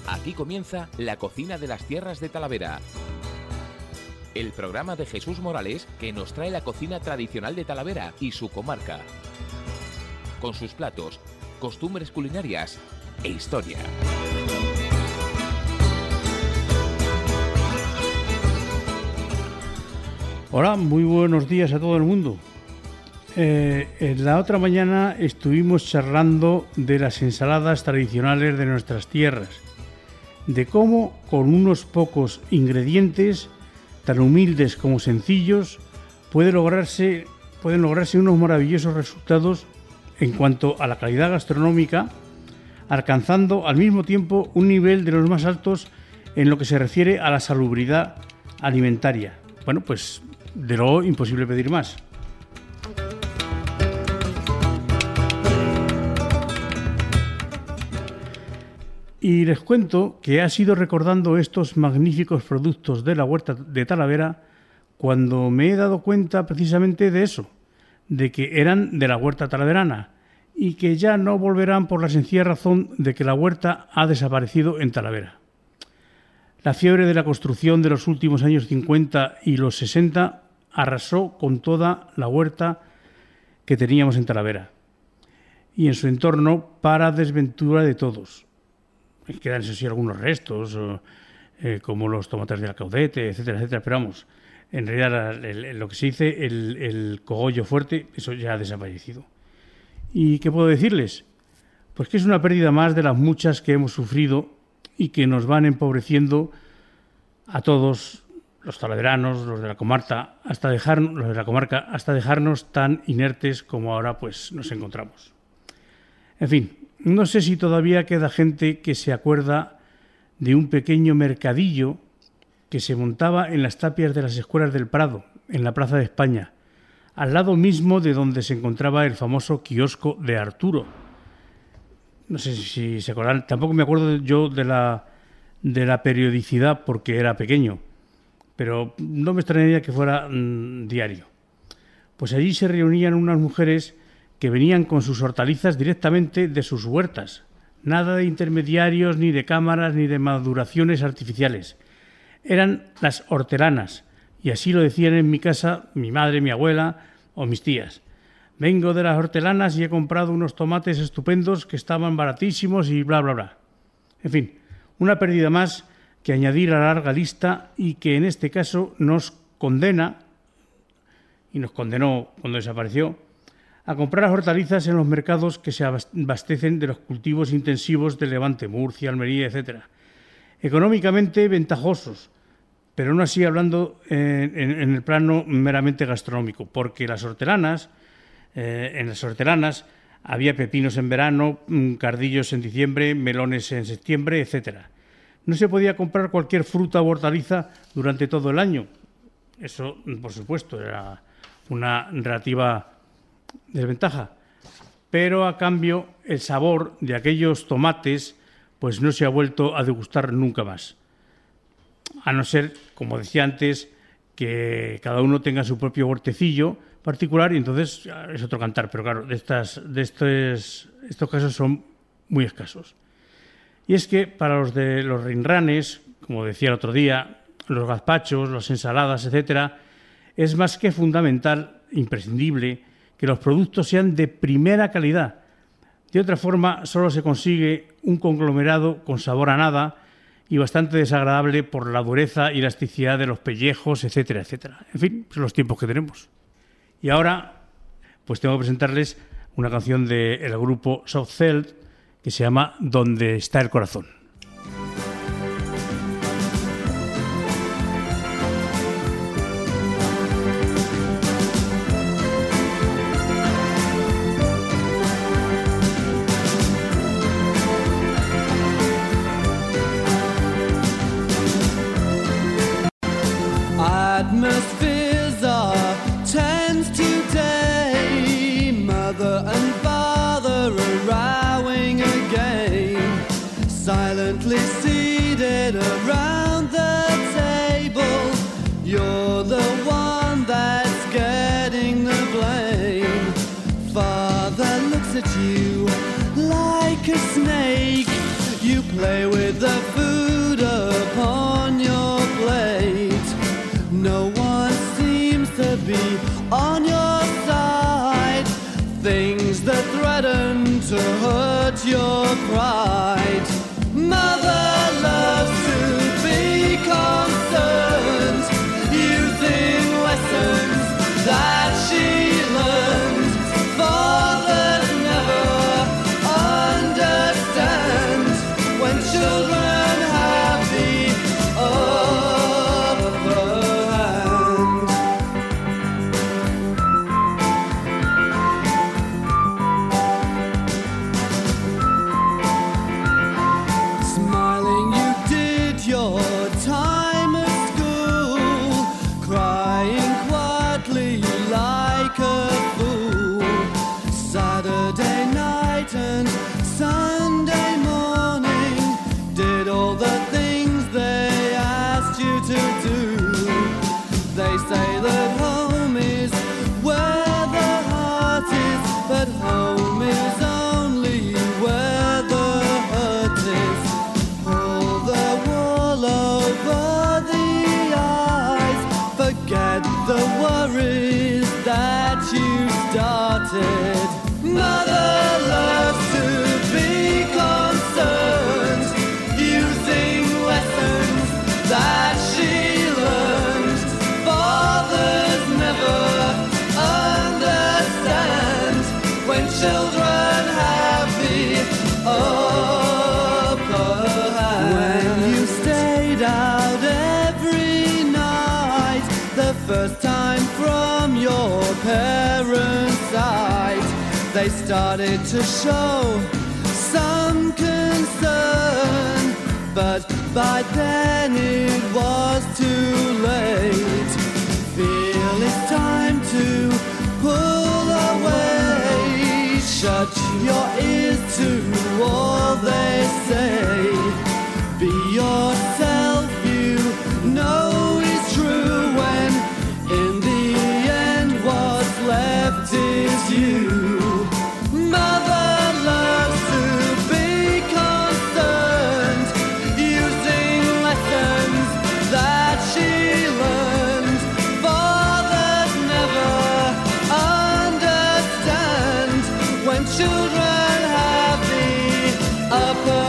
Aquí comienza La Cocina de las Tierras de Talavera, el programa de Jesús Morales que nos trae la cocina tradicional de Talavera y su comarca, con sus platos, costumbres culinarias e historia. Hola, muy buenos días a todo el mundo. En la otra mañana estuvimos charlando de las ensaladas tradicionales de nuestras tierras, de cómo con unos pocos ingredientes, tan humildes como sencillos, pueden lograrse unos maravillosos resultados en cuanto a la calidad gastronómica, alcanzando al mismo tiempo un nivel de los más altos en lo que se refiere a la salubridad alimentaria. Bueno, pues de lo imposible pedir más. Y les cuento que ha sido recordando estos magníficos productos de la huerta de Talavera cuando me he dado cuenta precisamente de eso, de que eran de la huerta talaverana y que ya no volverán por la sencilla razón de que la huerta ha desaparecido en Talavera. La fiebre de la construcción de los últimos años 50 y los 60 arrasó con toda la huerta que teníamos en Talavera y en su entorno para desventura de todos. Quedan, eso sí, algunos restos, como los tomates de la Caudete, etcétera, etcétera. Pero vamos, en realidad lo que se dice, el cogollo fuerte, eso ya ha desaparecido. ¿Y qué puedo decirles? Pues que es una pérdida más de las muchas que hemos sufrido y que nos van empobreciendo a todos, los talaveranos, los de la comarca, hasta dejarnos tan inertes como ahora pues nos encontramos. En fin, no sé si todavía queda gente que se acuerda de un pequeño mercadillo que se montaba en las tapias de las escuelas del Prado, en la Plaza de España, al lado mismo de donde se encontraba el famoso kiosco de Arturo. No sé si se acuerdan, tampoco me acuerdo yo de la periodicidad porque era pequeño, pero no me extrañaría que fuera diario. Pues allí se reunían unas mujeres que venían con sus hortalizas directamente de sus huertas. Nada de intermediarios, ni de cámaras, ni de maduraciones artificiales. Eran las hortelanas, y así lo decían en mi casa mi madre, mi abuela o mis tías. Vengo de las hortelanas y he comprado unos tomates estupendos que estaban baratísimos y bla, bla, bla. En fin, una pérdida más que añadir a la larga lista y que en este caso nos condena, y nos condenó cuando desapareció, a comprar hortalizas en los mercados que se abastecen de los cultivos intensivos de Levante, Murcia, Almería, etc. Económicamente ventajosos, pero no así hablando en el plano meramente gastronómico, porque en las hortelanas había pepinos en verano, cardillos en diciembre, melones en septiembre, etc. No se podía comprar cualquier fruta o hortaliza durante todo el año. Eso, por supuesto, era una relativa desventaja, pero a cambio el sabor de aquellos tomates pues no se ha vuelto a degustar nunca más, a no ser, como decía antes, que cada uno tenga su propio huertecillo particular y entonces es otro cantar, pero claro, estos casos son muy escasos. Y es que para los de los rinranes, como decía el otro día, los gazpachos, las ensaladas, etcétera, es más que fundamental, imprescindible, que los productos sean de primera calidad. De otra forma, solo se consigue un conglomerado con sabor a nada y bastante desagradable por la dureza y elasticidad de los pellejos, etcétera, etcétera. En fin, son los tiempos que tenemos. Y ahora, pues tengo que presentarles una canción del grupo Soft Cell que se llama Donde está el corazón. Atmospheres are tense today. Mother and father are rowing again. Silently seated around the table. You're the one that's getting the blame. Father looks at you like a snake. You play with the food. to hurt your pride. Mother loves to be concerned, using lessons that she learned. Fathers never understand when children have the upper hand. Smiling you did your time at school, crying quietly like a fool. Saturday night and Sunday morning, did all the things they asked you to do. They say that home is where the heart is, but home is only where the hurt is. Pull the wool over the eyes, forget the worries that you started. Mother loves to be concerned, using lessons that she learned. Fathers never understand when children have the upper hand. When you stayed out every night, the first time from your parents' side, they started to show some concern, but by then it was too late. Feel it's time to pull away. Shut your ears to all they say. Be yourself, you know it's true, when in the end what's left is you. Mother loves to be concerned, using lessons that she learned. Fathers never understand when children have the upper